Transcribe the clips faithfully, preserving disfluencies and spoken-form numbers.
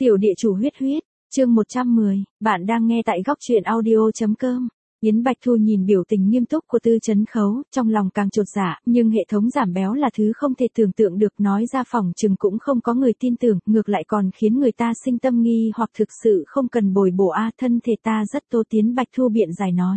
Tiểu địa chủ huyết huyết, chương một trăm mười, bạn đang nghe tại góc truyện audio.com. Yến Bạch Thu nhìn biểu tình nghiêm túc của Tư Chấn Khấu, trong lòng càng chột dạ, nhưng hệ thống giảm béo là thứ không thể tưởng tượng được, nói ra phòng chừng cũng không có người tin tưởng, ngược lại còn khiến người ta sinh tâm nghi hoặc thực sự không cần bồi bổ a, thân thể ta rất tốt. Yến Bạch Thu biện giải nói.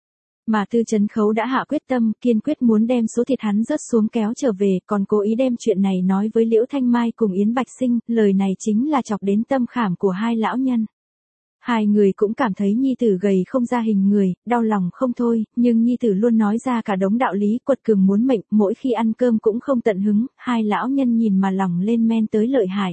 Mà Tư Chấn Khấu đã hạ quyết tâm, kiên quyết muốn đem số thịt hắn rớt xuống kéo trở về, còn cố ý đem chuyện này nói với Liễu Thanh Mai cùng Yến Bạch Sinh, lời này chính là chọc đến tâm khảm của hai lão nhân. Hai người cũng cảm thấy nhi tử gầy không ra hình người, đau lòng không thôi, nhưng nhi tử luôn nói ra cả đống đạo lý quật cường muốn mệnh, mỗi khi ăn cơm cũng không tận hứng, hai lão nhân nhìn mà lòng lên men tới lợi hại.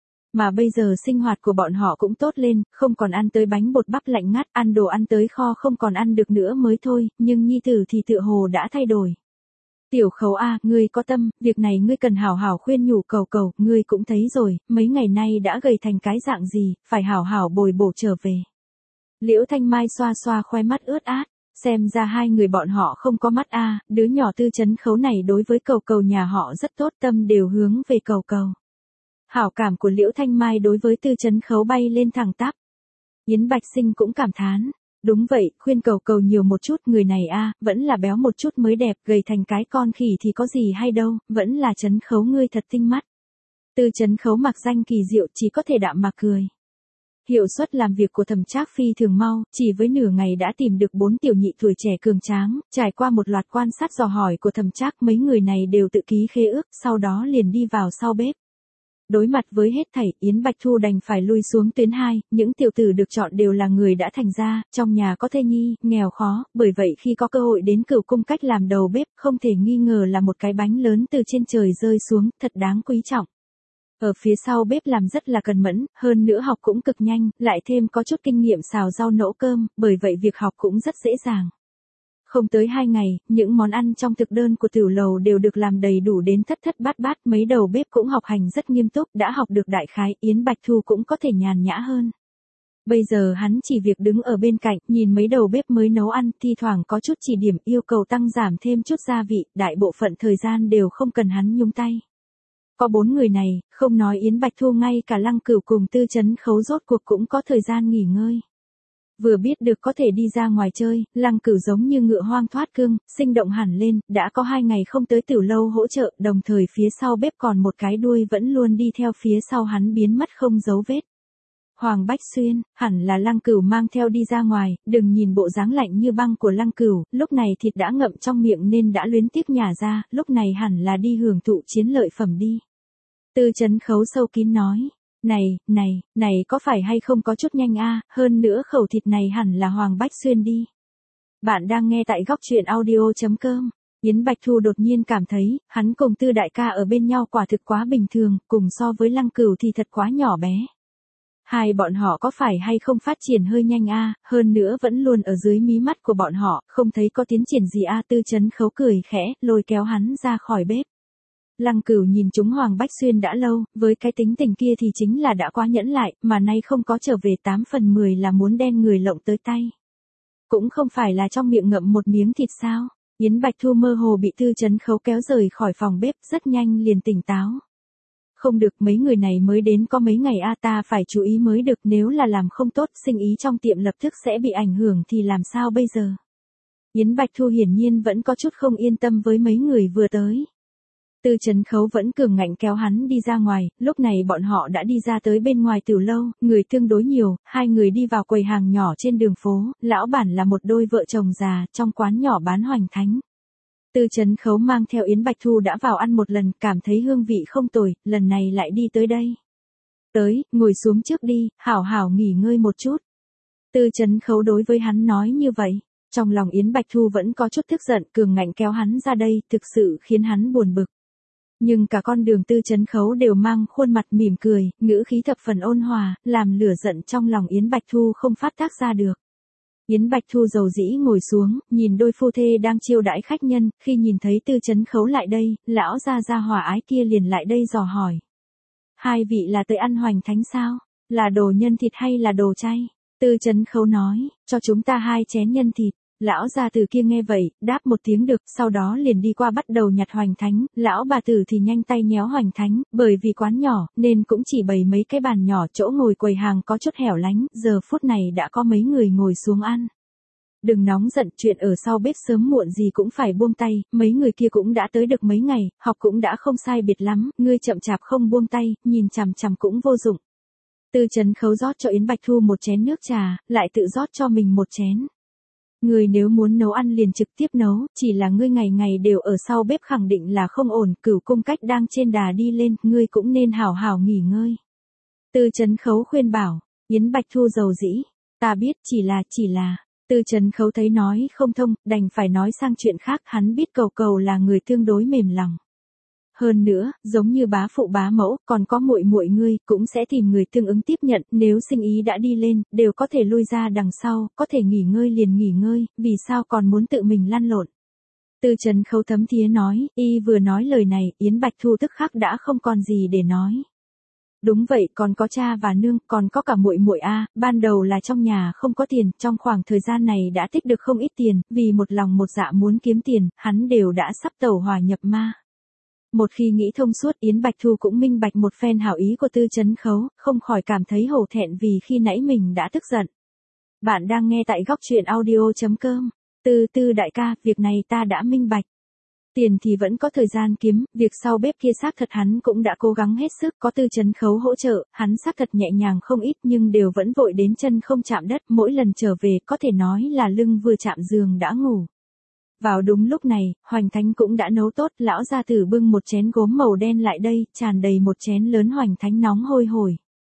Mà bây giờ sinh hoạt của bọn họ cũng tốt lên, không còn ăn tới bánh bột bắp lạnh ngắt, ăn đồ ăn tới kho không còn ăn được nữa mới thôi, nhưng nhi tử thì tựa hồ đã thay đổi. Tiểu Khấu a, ngươi có tâm, việc này ngươi cần hảo hảo khuyên nhủ Cầu Cầu, ngươi cũng thấy rồi, mấy ngày nay đã gầy thành cái dạng gì, phải hảo hảo bồi bổ trở về. Liễu Thanh Mai xoa xoa khoe mắt ướt át, xem ra hai người bọn họ không có mắt a, đứa nhỏ Tư Chấn Khấu này đối với Cầu Cầu nhà họ rất tốt, tâm đều hướng về Cầu Cầu. Hảo cảm của Liễu Thanh Mai đối với Tư Chấn Khấu bay lên thẳng tắp. Yến Bạch Sinh cũng cảm thán. Đúng vậy, khuyên Cầu Cầu nhiều một chút, người này a, vẫn là béo một chút mới đẹp, gầy thành cái con khỉ thì có gì hay đâu, vẫn là Chấn Khấu ngươi thật tinh mắt. Tư Chấn Khấu mặc danh kỳ diệu, chỉ có thể đạm mà cười. Hiệu suất làm việc của Thẩm Trác phi thường mau, chỉ với nửa ngày đã tìm được bốn tiểu nhị tuổi trẻ cường tráng, trải qua một loạt quan sát dò hỏi của Thẩm Trác, mấy người này đều tự ký khế ước, sau đó liền đi vào sau bếp. Đối mặt với hết thảy, Yến Bạch Thu đành phải lui xuống tuyến hai, những tiểu tử được chọn đều là người đã thành gia, trong nhà có thê nhi, nghèo khó, bởi vậy khi có cơ hội đến Cửu Cung Cách làm đầu bếp, không thể nghi ngờ là một cái bánh lớn từ trên trời rơi xuống, thật đáng quý trọng. Ở phía sau bếp làm rất là cần mẫn, hơn nữa học cũng cực nhanh, lại thêm có chút kinh nghiệm xào rau nấu cơm, bởi vậy việc học cũng rất dễ dàng. Không tới hai ngày, những món ăn trong thực đơn của tiểu lầu đều được làm đầy đủ đến thất thất bát bát, mấy đầu bếp cũng học hành rất nghiêm túc, đã học được đại khái, Yến Bạch Thu cũng có thể nhàn nhã hơn. Bây giờ hắn chỉ việc đứng ở bên cạnh, nhìn mấy đầu bếp mới nấu ăn, thi thoảng có chút chỉ điểm yêu cầu tăng giảm thêm chút gia vị, đại bộ phận thời gian đều không cần hắn nhúng tay. Có bốn người này, không nói Yến Bạch Thu, ngay cả Lăng Cửu cùng Tư Chấn Khấu rốt cuộc cũng có thời gian nghỉ ngơi. Vừa biết được có thể đi ra ngoài chơi, Lăng Cửu giống như ngựa hoang thoát cương, sinh động hẳn lên, đã có hai ngày không tới tiểu lâu hỗ trợ, đồng thời phía sau bếp còn một cái đuôi vẫn luôn đi theo phía sau hắn biến mất không dấu vết. Hoàng Bách Xuyên, hẳn là Lăng Cửu mang theo đi ra ngoài, đừng nhìn bộ dáng lạnh như băng của Lăng Cửu, lúc này thịt đã ngậm trong miệng nên đã luyến tiếc nhả ra, lúc này hẳn là đi hưởng thụ chiến lợi phẩm đi. Tư Chấn Khấu sâu kín nói. Này, này, này có phải hay không có chút nhanh a, hơn nữa khẩu thịt này hẳn là Hoàng Bách Xuyên đi. Bạn đang nghe tại góc truyện audio.com. Yến Bạch Thu đột nhiên cảm thấy, hắn cùng Tư đại ca ở bên nhau quả thực quá bình thường, cùng so với Lăng Cửu thì thật quá nhỏ bé. Hai bọn họ có phải hay không phát triển hơi nhanh a, hơn nữa vẫn luôn ở dưới mí mắt của bọn họ, không thấy có tiến triển gì a. Tư Chấn Khấu cười khẽ, lôi kéo hắn ra khỏi bếp. Lăng Cửu nhìn chúng Hoàng Bách Xuyên đã lâu, với cái tính tình kia thì chính là đã quá nhẫn lại, mà nay không có trở về tám phần mười là muốn đem người lộng tới tay. Cũng không phải là trong miệng ngậm một miếng thịt sao. Yến Bạch Thu mơ hồ bị Tư Chấn Khấu kéo rời khỏi phòng bếp, rất nhanh liền tỉnh táo. Không được, mấy người này mới đến có mấy ngày a, ta phải chú ý mới được, nếu là làm không tốt, sinh ý trong tiệm lập tức sẽ bị ảnh hưởng thì làm sao bây giờ. Yến Bạch Thu hiển nhiên vẫn có chút không yên tâm với mấy người vừa tới. Tư Chấn Khấu vẫn cường ngạnh kéo hắn đi ra ngoài, lúc này bọn họ đã đi ra tới bên ngoài tiểu lâu, người tương đối nhiều, hai người đi vào quầy hàng nhỏ trên đường phố, lão bản là một đôi vợ chồng già, trong quán nhỏ bán hoành thánh. Tư Chấn Khấu mang theo Yến Bạch Thu đã vào ăn một lần, cảm thấy hương vị không tồi, lần này lại đi tới đây. Tới, ngồi xuống trước đi, hảo hảo nghỉ ngơi một chút. Tư Chấn Khấu đối với hắn nói như vậy. Trong lòng Yến Bạch Thu vẫn có chút tức giận, cường ngạnh kéo hắn ra đây, thực sự khiến hắn buồn bực. Nhưng cả con đường Tư Chấn Khấu đều mang khuôn mặt mỉm cười, ngữ khí thập phần ôn hòa, làm lửa giận trong lòng Yến Bạch Thu không phát tác ra được. Yến Bạch Thu dầu dĩ ngồi xuống, nhìn đôi phu thê đang chiêu đãi khách nhân, khi nhìn thấy Tư Chấn Khấu lại đây, lão gia gia hòa ái kia liền lại đây dò hỏi. Hai vị là tới ăn hoành thánh sao? Là đồ nhân thịt hay là đồ chay? Tư Chấn Khấu nói, cho chúng ta hai chén nhân thịt. Lão gia tử kia nghe vậy, đáp một tiếng được, sau đó liền đi qua bắt đầu nhặt hoành thánh, lão bà tử thì nhanh tay nhéo hoành thánh, bởi vì quán nhỏ, nên cũng chỉ bày mấy cái bàn nhỏ, chỗ ngồi quầy hàng có chút hẻo lánh, giờ phút này đã có mấy người ngồi xuống ăn. Đừng nóng giận, chuyện ở sau bếp sớm muộn gì cũng phải buông tay, mấy người kia cũng đã tới được mấy ngày, học cũng đã không sai biệt lắm, ngươi chậm chạp không buông tay, nhìn chằm chằm cũng vô dụng. Tư Chấn Khấu rót cho Yến Bạch Thu một chén nước trà, lại tự rót cho mình một chén. Ngươi nếu muốn nấu ăn liền trực tiếp nấu, chỉ là ngươi ngày ngày đều ở sau bếp khẳng định là không ổn, Cửu Cung Cách đang trên đà đi lên, ngươi cũng nên hảo hảo nghỉ ngơi. Tư Chấn Khấu khuyên bảo, Yến Bạch Thu dầu dĩ, ta biết, chỉ là, chỉ là, Tư Chấn Khấu thấy nói không thông, đành phải nói sang chuyện khác, hắn biết Cầu Cầu là người tương đối mềm lòng. Hơn nữa, giống như bá phụ bá mẫu, còn có muội muội ngươi, cũng sẽ tìm người tương ứng tiếp nhận, nếu sinh ý đã đi lên, đều có thể lui ra đằng sau, có thể nghỉ ngơi liền nghỉ ngơi, vì sao còn muốn tự mình lăn lộn. Tư Chấn Khấu thấm thía nói, y vừa nói lời này, Yến Bạch Thu tức khắc đã không còn gì để nói. Đúng vậy, còn có cha và nương, còn có cả muội muội a, ban đầu là trong nhà không có tiền, trong khoảng thời gian này đã tích được không ít tiền, vì một lòng một dạ muốn kiếm tiền, hắn đều đã sắp tẩu hỏa nhập ma. Một khi nghĩ thông suốt, Yến Bạch Thu cũng minh bạch một phen hảo ý của Tư Chấn Khấu, không khỏi cảm thấy hổ thẹn vì khi nãy mình đã tức giận. Bạn đang nghe tại góc truyện audio.com. Tư Tư đại ca, việc này ta đã minh bạch. Tiền thì vẫn có thời gian kiếm, việc sau bếp kia xác thật hắn cũng đã cố gắng hết sức, có Tư Chấn Khấu hỗ trợ, hắn xác thật nhẹ nhàng không ít nhưng đều vẫn vội đến chân không chạm đất, mỗi lần trở về có thể nói là lưng vừa chạm giường đã ngủ. Vào đúng lúc này, hoành thánh cũng đã nấu tốt, lão gia tử bưng một chén gốm màu đen lại đây, tràn đầy một chén lớn hoành thánh nóng hôi hổi.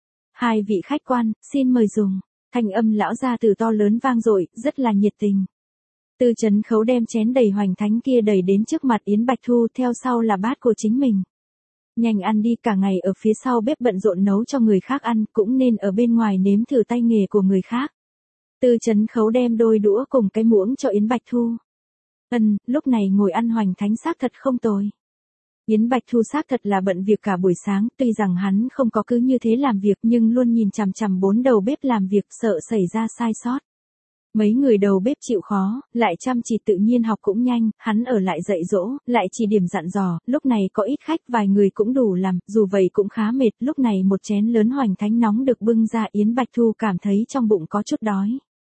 Hai vị khách quan, xin mời dùng. Thanh âm lão gia tử to lớn vang dội, rất là nhiệt tình. Tư Chấn Khấu đem chén đầy hoành thánh kia đẩy đến trước mặt Yến Bạch Thu, theo sau là bát của chính mình. Nhanh ăn đi, cả ngày ở phía sau bếp bận rộn nấu cho người khác ăn, cũng nên ở bên ngoài nếm thử tay nghề của người khác. Tư Chấn Khấu đem đôi đũa cùng cái muỗng cho Yến Bạch Thu. Ừm, lúc này ngồi ăn hoành thánh xác thật không tồi. Yến Bạch Thu xác thật là bận việc cả buổi sáng, tuy rằng hắn không có cứ như thế làm việc nhưng luôn nhìn chằm chằm bốn đầu bếp làm việc, sợ xảy ra sai sót. Mấy người đầu bếp chịu khó, lại chăm chỉ tự nhiên học cũng nhanh, hắn ở lại dạy dỗ, lại chỉ điểm dặn dò, lúc này có ít khách vài người cũng đủ làm, dù vậy cũng khá mệt, lúc này một chén lớn hoành thánh nóng được bưng ra, Yến Bạch Thu cảm thấy trong bụng có chút đói.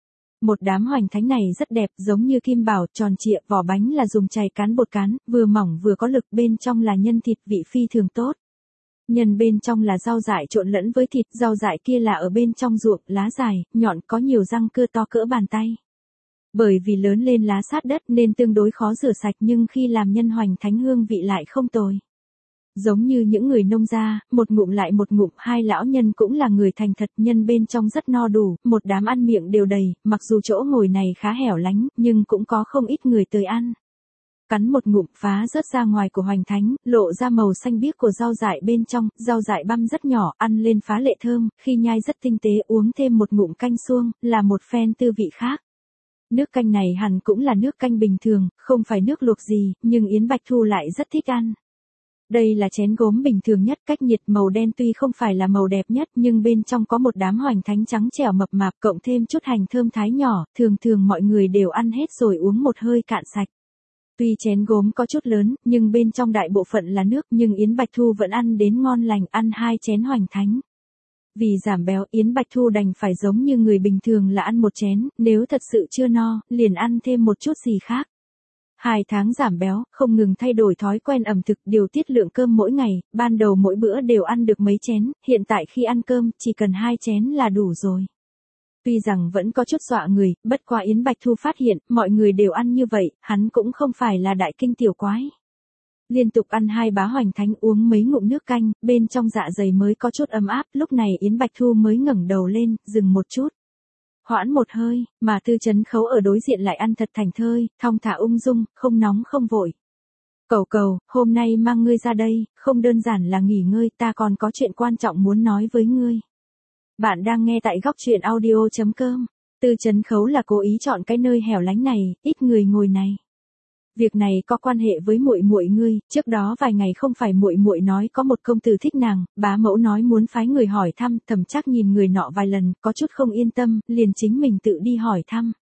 Một đám hoành thánh này rất đẹp, giống như kim bảo, tròn trịa, vỏ bánh là dùng chày cán bột cán, vừa mỏng vừa có lực, bên trong là nhân thịt, vị phi thường tốt. Nhân bên trong là rau dại trộn lẫn với thịt, rau dại kia là ở bên trong ruộng, lá dài, nhọn, có nhiều răng cưa to cỡ bàn tay. Bởi vì lớn lên lá sát đất nên tương đối khó rửa sạch nhưng khi làm nhân hoành thánh hương vị lại không tồi. Giống như những người nông gia, một ngụm lại một ngụm, hai lão nhân cũng là người thành thật, nhân bên trong rất no đủ, một đám ăn miệng đều đầy, mặc dù chỗ ngồi này khá hẻo lánh, nhưng cũng có không ít người tới ăn. Cắn một ngụm phá rớt ra ngoài của hoành thánh, lộ ra màu xanh biếc của rau dại bên trong, rau dại băm rất nhỏ, ăn lên phá lệ thơm, khi nhai rất tinh tế, uống thêm một ngụm canh suông, là một phen tư vị khác. Nước canh này hẳn cũng là nước canh bình thường, không phải nước luộc gì, nhưng Yến Bạch Thu lại rất thích ăn. Đây là chén gốm bình thường nhất, cách nhiệt, màu đen tuy không phải là màu đẹp nhất nhưng bên trong có một đám hoành thánh trắng trẻo mập mạp cộng thêm chút hành thơm thái nhỏ, thường thường mọi người đều ăn hết rồi uống một hơi cạn sạch. Tuy chén gốm có chút lớn, nhưng bên trong đại bộ phận là nước, nhưng Yến Bạch Thu vẫn ăn đến ngon lành, ăn hai chén hoành thánh. Vì giảm béo, Yến Bạch Thu đành phải giống như người bình thường là ăn một chén, nếu thật sự chưa no, liền ăn thêm một chút gì khác. Hai tháng giảm béo, không ngừng thay đổi thói quen ẩm thực, điều tiết lượng cơm mỗi ngày, ban đầu mỗi bữa đều ăn được mấy chén, hiện tại khi ăn cơm, chỉ cần hai chén là đủ rồi. Tuy rằng vẫn có chút dọa người, bất quá Yến Bạch Thu phát hiện, mọi người đều ăn như vậy, hắn cũng không phải là đại kinh tiểu quái. Liên tục ăn hai bá hoành thánh, uống mấy ngụm nước canh, bên trong dạ dày mới có chút ấm áp, lúc này Yến Bạch Thu mới ngẩng đầu lên, dừng một chút. Hoãn một hơi, mà Tư Chấn Khấu ở đối diện lại ăn thật thành thơi, thong thả ung dung, không nóng không vội. Cầu Cầu, hôm nay mang ngươi ra đây, không đơn giản là nghỉ ngơi, ta còn có chuyện quan trọng muốn nói với ngươi. Bạn đang nghe tại góc truyện audio.com. Tư Chấn Khấu là cố ý chọn cái nơi hẻo lánh này, ít người ngồi này. Việc này có quan hệ với muội muội ngươi, trước đó vài ngày không phải muội muội nói có một công tử thích nàng, bá mẫu nói muốn phái người hỏi thăm, Thẩm Trác nhìn người nọ vài lần, có chút không yên tâm, liền chính mình tự đi hỏi thăm.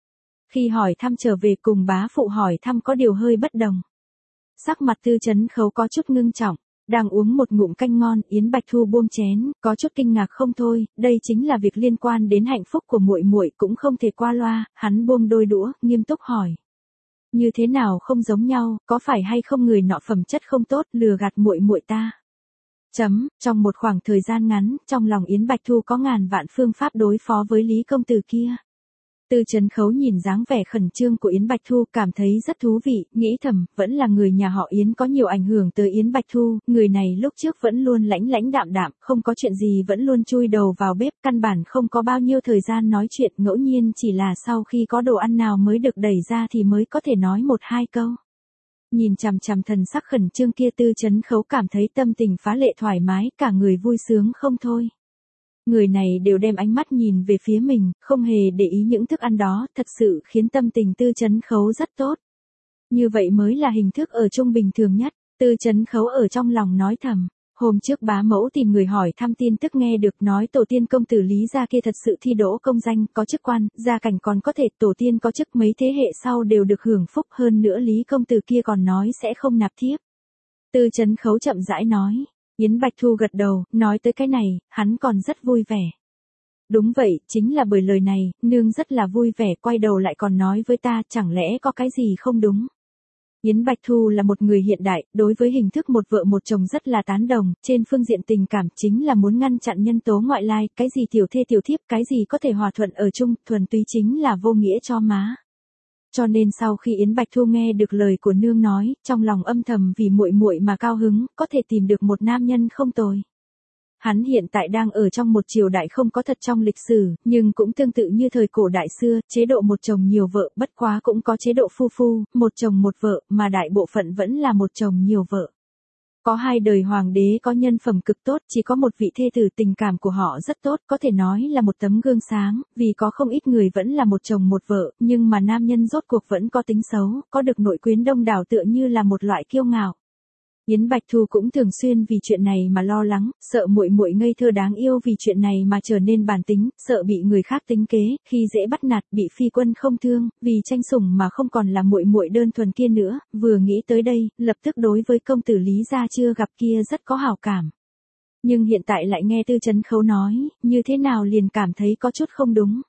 Khi hỏi thăm trở về cùng bá phụ hỏi thăm có điều hơi bất đồng. Sắc mặt Tư Chấn Khấu có chút ngưng trọng, đang uống một ngụm canh ngon, Yến Bạch Thu buông chén, có chút kinh ngạc không thôi, đây chính là việc liên quan đến hạnh phúc của muội muội, cũng không thể qua loa, hắn buông đôi đũa, nghiêm túc hỏi. Như thế nào không giống nhau, có phải hay không người nọ phẩm chất không tốt, lừa gạt muội muội ta? Chấm, trong một khoảng thời gian ngắn, trong lòng Yến Bạch Thu có ngàn vạn phương pháp đối phó với Lý công tử kia. Tư Chấn Khấu nhìn dáng vẻ khẩn trương của Yến Bạch Thu, cảm thấy rất thú vị, nghĩ thầm, vẫn là người nhà họ Yến có nhiều ảnh hưởng tới Yến Bạch Thu, người này lúc trước vẫn luôn lãnh lãnh đạm đạm, không có chuyện gì vẫn luôn chui đầu vào bếp, căn bản không có bao nhiêu thời gian nói chuyện, ngẫu nhiên chỉ là sau khi có đồ ăn nào mới được đẩy ra thì mới có thể nói một hai câu. Nhìn chằm chằm thần sắc khẩn trương kia, Tư Chấn Khấu cảm thấy tâm tình phá lệ thoải mái, cả người vui sướng không thôi. Người này đều đem ánh mắt nhìn về phía mình, không hề để ý những thức ăn đó, thật sự khiến tâm tình Tư Chấn Khấu rất tốt. Như vậy mới là hình thức ở chung bình thường nhất. Tư Chấn Khấu ở trong lòng nói thầm, hôm trước bá mẫu tìm người hỏi thăm tin tức nghe được nói tổ tiên công tử Lý gia kia thật sự thi đỗ công danh, có chức quan, gia cảnh còn có thể, tổ tiên có chức, mấy thế hệ sau đều được hưởng phúc, hơn nữa Lý công tử kia còn nói sẽ không nạp thiếp. Tư Chấn Khấu chậm rãi nói. Yến Bạch Thu gật đầu, nói tới cái này, hắn còn rất vui vẻ. Đúng vậy, chính là bởi lời này, nương rất là vui vẻ, quay đầu lại còn nói với ta, chẳng lẽ có cái gì không đúng. Yến Bạch Thu là một người hiện đại, đối với hình thức một vợ một chồng rất là tán đồng, trên phương diện tình cảm chính là muốn ngăn chặn nhân tố ngoại lai, cái gì tiểu thê tiểu thiếp, cái gì có thể hòa thuận ở chung, thuần túy chính là vô nghĩa cho má. Cho nên sau khi Yến Bạch Thu nghe được lời của nương nói, trong lòng âm thầm vì muội muội mà cao hứng, có thể tìm được một nam nhân không tồi. Hắn hiện tại đang ở trong một triều đại không có thật trong lịch sử, nhưng cũng tương tự như thời cổ đại xưa, chế độ một chồng nhiều vợ, bất quá cũng có chế độ phu phu, một chồng một vợ, mà đại bộ phận vẫn là một chồng nhiều vợ. Có hai đời hoàng đế có nhân phẩm cực tốt, chỉ có một vị thê tử tình cảm của họ rất tốt, có thể nói là một tấm gương sáng, vì có không ít người vẫn là một chồng một vợ, nhưng mà nam nhân rốt cuộc vẫn có tính xấu, có được nội quyến đông đảo tựa như là một loại kiêu ngạo. Yến Bạch Thu cũng thường xuyên vì chuyện này mà lo lắng, sợ muội muội ngây thơ đáng yêu vì chuyện này mà trở nên bản tính, sợ bị người khác tính kế, khi dễ bắt nạt, bị phi quân không thương, vì tranh sủng mà không còn là muội muội đơn thuần kia nữa, vừa nghĩ tới đây, lập tức đối với công tử Lý gia chưa gặp kia rất có hảo cảm. Nhưng hiện tại lại nghe Tư Chấn Khấu nói, như thế nào liền cảm thấy có chút không đúng.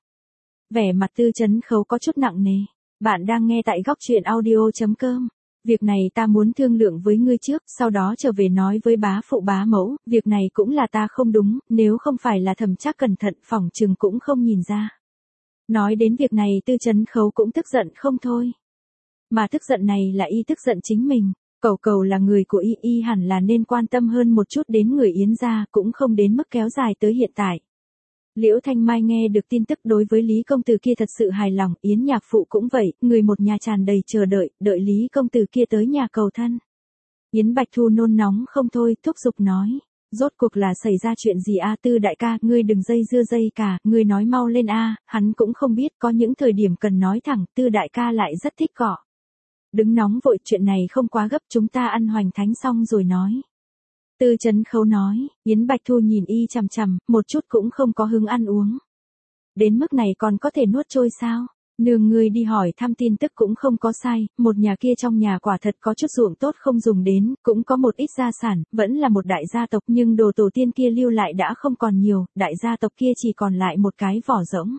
Vẻ mặt Tư Chấn Khấu có chút nặng nề. Bạn đang nghe tại góc truyện audio chấm com. Việc này ta muốn thương lượng với ngươi trước, sau đó trở về nói với bá phụ bá mẫu, việc này cũng là ta không đúng, nếu không phải là thẩm trác cẩn thận phỏng chừng cũng không nhìn ra. Nói đến việc này Tư Chấn Khấu cũng tức giận không thôi. Mà tức giận này là y tức giận chính mình, cầu cầu là người của y, y hẳn là nên quan tâm hơn một chút đến người Yến gia, cũng không đến mức kéo dài tới hiện tại. Liễu Thanh Mai nghe được tin tức đối với Lý công tử kia thật sự hài lòng, Yến nhạc phụ cũng vậy, người một nhà tràn đầy chờ đợi, đợi Lý công tử kia tới nhà cầu thân. Yến Bạch Thu nôn nóng không thôi, thúc giục nói, rốt cuộc là xảy ra chuyện gì a? Tư đại ca, ngươi đừng dây dưa dây cả, ngươi nói mau lên a. Hắn cũng không biết, có những thời điểm cần nói thẳng, Tư đại ca lại rất thích cọ. Đứng nóng vội, chuyện này không quá gấp, chúng ta ăn hoành thánh xong rồi nói. Tư Chấn Khấu nói, Yến Bạch Thu nhìn y chằm chằm, một chút cũng không có hứng ăn uống. Đến mức này còn có thể nuốt trôi sao? Nương ngươi đi hỏi thăm tin tức cũng không có sai, một nhà kia trong nhà quả thật có chút ruộng tốt không dùng đến, cũng có một ít gia sản, vẫn là một đại gia tộc nhưng đồ tổ tiên kia lưu lại đã không còn nhiều, đại gia tộc kia chỉ còn lại một cái vỏ rỗng.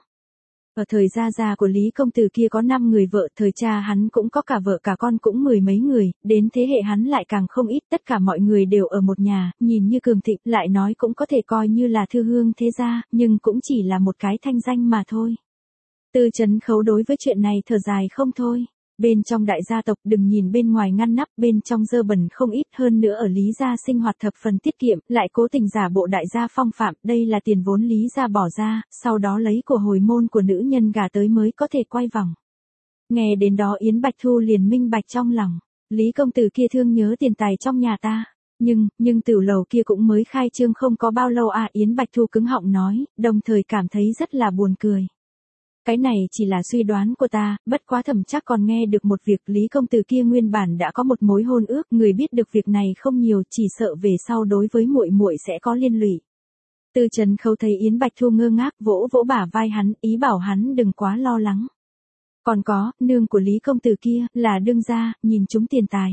Ở thời gia gia của Lý công tử kia có năm người vợ, thời cha hắn cũng có cả vợ cả con cũng mười mấy người, đến thế hệ hắn lại càng không ít, tất cả mọi người đều ở một nhà, nhìn như cường thịnh, lại nói cũng có thể coi như là thư hương thế gia, nhưng cũng chỉ là một cái thanh danh mà thôi. Tư Chấn Khấu đối với chuyện này thở dài không thôi. Bên trong đại gia tộc đừng nhìn bên ngoài ngăn nắp, bên trong dơ bẩn không ít, hơn nữa ở Lý gia sinh hoạt thập phần tiết kiệm, lại cố tình giả bộ đại gia phong phạm, đây là tiền vốn Lý gia bỏ ra, sau đó lấy của hồi môn của nữ nhân gả tới mới có thể quay vòng. Nghe đến đó Yến Bạch Thu liền minh bạch trong lòng, Lý công tử kia thương nhớ tiền tài trong nhà ta. Nhưng, nhưng tiểu lầu kia cũng mới khai trương không có bao lâu à, Yến Bạch Thu cứng họng nói, đồng thời cảm thấy rất là buồn cười. Cái này chỉ là suy đoán của ta, bất quá thẩm trác còn nghe được một việc, Lý công tử kia nguyên bản đã có một mối hôn ước, người biết được việc này không nhiều, chỉ sợ về sau đối với muội muội sẽ có liên lụy. Tư Chấn Khấu thấy Yến Bạch Thu ngơ ngác, vỗ vỗ bả vai hắn, ý bảo hắn đừng quá lo lắng. Còn có, nương của Lý công tử kia, là đương gia, nhìn chúng tiền tài.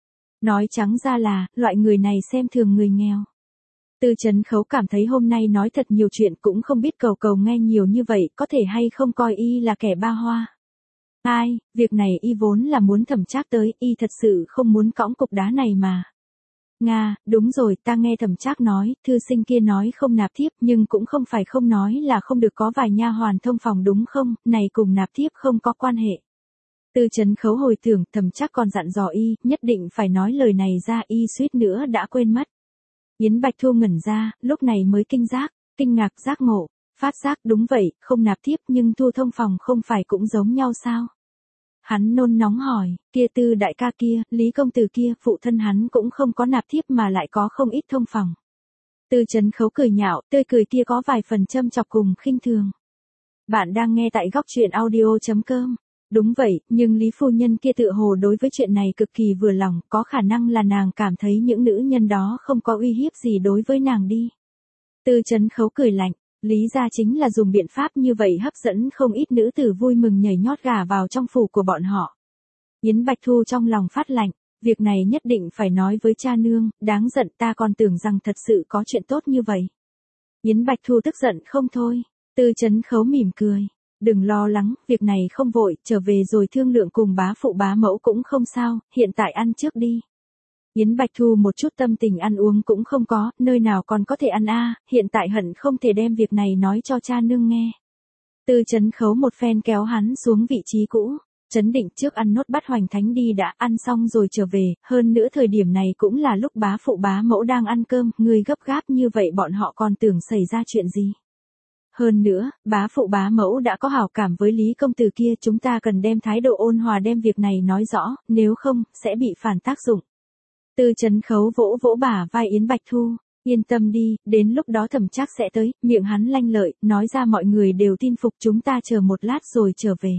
Nói trắng ra là, loại người này xem thường người nghèo. Tư Chấn Khấu cảm thấy hôm nay nói thật nhiều chuyện cũng không biết cầu cầu nghe nhiều như vậy có thể hay không coi y là kẻ ba hoa. Ai, việc này y vốn là muốn Thẩm Trác tới, y thật sự không muốn cõng cục đá này mà. Nga, đúng rồi, ta nghe Thẩm Trác nói, thư sinh kia nói không nạp thiếp nhưng cũng không phải không nói là không được có vài nha hoàn thông phòng đúng không, này cùng nạp thiếp không có quan hệ. Tư Chấn Khấu hồi tưởng, Thẩm Trác còn dặn dò y, nhất định phải nói lời này ra, y suýt nữa đã quên mất. Yến Bạch Thu ngẩn ra, lúc này mới kinh giác, kinh ngạc giác ngộ, phát giác đúng vậy, không nạp thiếp nhưng thu thông phòng không phải cũng giống nhau sao? Hắn nôn nóng hỏi, kia Tư đại ca kia, Lý công tử kia, phụ thân hắn cũng không có nạp thiếp mà lại có không ít thông phòng. Tư Chấn Khấu cười nhạo, tươi cười kia có vài phần châm chọc cùng khinh thường. Bạn đang nghe tại góc truyện audio.com. Đúng vậy, nhưng Lý phu nhân kia tự hồ đối với chuyện này cực kỳ vừa lòng, có khả năng là nàng cảm thấy những nữ nhân đó không có uy hiếp gì đối với nàng đi. Tư Chấn Khấu cười lạnh, lý ra chính là dùng biện pháp như vậy hấp dẫn không ít nữ tử vui mừng nhảy nhót gả vào trong phủ của bọn họ. Yến Bạch Thu trong lòng phát lạnh, việc này nhất định phải nói với cha nương, đáng giận, ta còn tưởng rằng thật sự có chuyện tốt như vậy. Yến Bạch Thu tức giận không thôi, Tư Chấn Khấu mỉm cười. Đừng lo lắng, việc này không vội, trở về rồi thương lượng cùng bá phụ bá mẫu cũng không sao, hiện tại ăn trước đi. Yến Bạch Thu một chút tâm tình ăn uống cũng không có, nơi nào còn có thể ăn a, hiện tại hận không thể đem việc này nói cho cha nương nghe. Tư Chấn Khấu một phen kéo hắn xuống vị trí cũ, chấn định trước ăn nốt bát hoành thánh đi đã, ăn xong rồi trở về, hơn nữa thời điểm này cũng là lúc bá phụ bá mẫu đang ăn cơm, người gấp gáp như vậy bọn họ còn tưởng xảy ra chuyện gì. Hơn nữa, bá phụ bá mẫu đã có hảo cảm với Lý công tử kia, chúng ta cần đem thái độ ôn hòa đem việc này nói rõ, nếu không, sẽ bị phản tác dụng. Tư Chấn Khấu vỗ vỗ bả vai Yến Bạch Thu, yên tâm đi, đến lúc đó Thẩm Trác sẽ tới, miệng hắn lanh lợi, nói ra mọi người đều tin phục, chúng ta chờ một lát rồi trở về.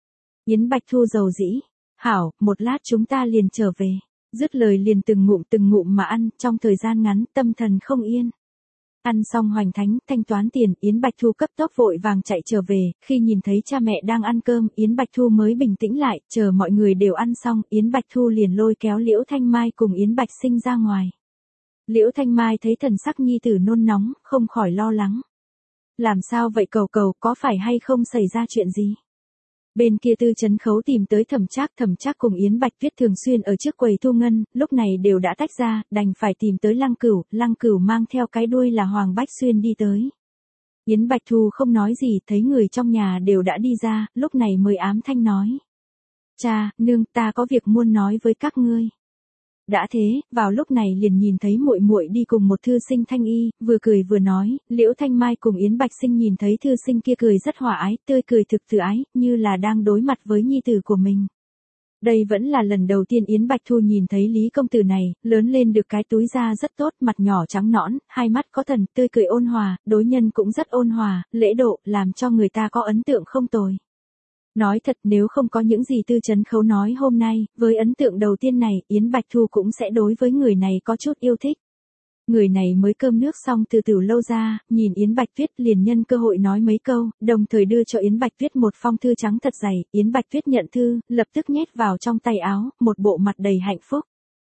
Yến Bạch Thu dầu dĩ, hảo, một lát chúng ta liền trở về, dứt lời liền từng ngụm từng ngụm mà ăn, trong thời gian ngắn, tâm thần không yên. Ăn xong hoành thánh, thanh toán tiền, Yến Bạch Thu cấp tốc vội vàng chạy trở về, khi nhìn thấy cha mẹ đang ăn cơm, Yến Bạch Thu mới bình tĩnh lại, chờ mọi người đều ăn xong, Yến Bạch Thu liền lôi kéo Liễu Thanh Mai cùng Yến Bạch Sinh ra ngoài. Liễu Thanh Mai thấy thần sắc nhi tử nôn nóng, không khỏi lo lắng. Làm sao vậy cầu cầu, có phải hay không xảy ra chuyện gì? Bên kia Tư Chấn Khấu tìm tới Thẩm Trác, Thẩm Trác cùng Yến Bạch Tuyết thường xuyên ở trước quầy thu ngân, lúc này đều đã tách ra, đành phải tìm tới Lăng Cửu, Lăng Cửu mang theo cái đuôi là Hoàng Bách Xuyên đi tới. Yến Bạch Thu không nói gì, thấy người trong nhà đều đã đi ra, lúc này mới ám thanh nói. Cha, nương, ta có việc muốn nói với các ngươi. Đã thế, vào lúc này liền nhìn thấy muội muội đi cùng một thư sinh Thanh Y, vừa cười vừa nói, Liễu Thanh Mai cùng Yến Bạch Sinh nhìn thấy thư sinh kia cười rất hòa ái, tươi cười thực tự ái, như là đang đối mặt với nhi tử của mình. Đây vẫn là lần đầu tiên Yến Bạch Thu nhìn thấy Lý công tử này, lớn lên được cái túi da rất tốt, mặt nhỏ trắng nõn, hai mắt có thần, tươi cười ôn hòa, đối nhân cũng rất ôn hòa, lễ độ, làm cho người ta có ấn tượng không tồi. Nói thật nếu không có những gì Tư Chấn Khấu nói hôm nay, với ấn tượng đầu tiên này, Yến Bạch Thu cũng sẽ đối với người này có chút yêu thích. Người này mới cơm nước xong từ từ lâu ra, nhìn Yến Bạch Tuyết liền nhân cơ hội nói mấy câu, đồng thời đưa cho Yến Bạch Tuyết một phong thư trắng thật dày, Yến Bạch Tuyết nhận thư, lập tức nhét vào trong tay áo, một bộ mặt đầy hạnh phúc.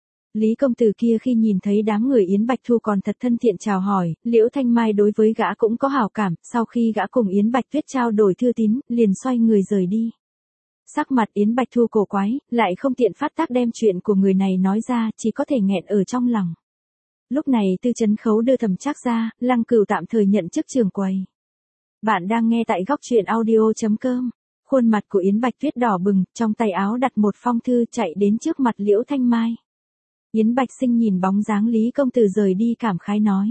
Lý công tử kia khi nhìn thấy đám người Yến Bạch Thu còn thật thân thiện chào hỏi, Liễu Thanh Mai đối với gã cũng có hảo cảm, sau khi gã cùng Yến Bạch Tuyết trao đổi thư tín, liền xoay người rời đi. Sắc mặt Yến Bạch Thu cổ quái, lại không tiện phát tác đem chuyện của người này nói ra, chỉ có thể nghẹn ở trong lòng. Lúc này Tư Chấn Khấu đưa Thẩm Trác ra, Lăng Cửu tạm thời nhận chức trưởng quầy. Bạn đang nghe tại góc truyện audio.com. Khuôn mặt của Yến Bạch Tuyết đỏ bừng, trong tay áo đặt một phong thư chạy đến trước mặt Liễu Thanh Mai. Yến Bạch Sinh nhìn bóng dáng Lý công tử rời đi cảm khái nói.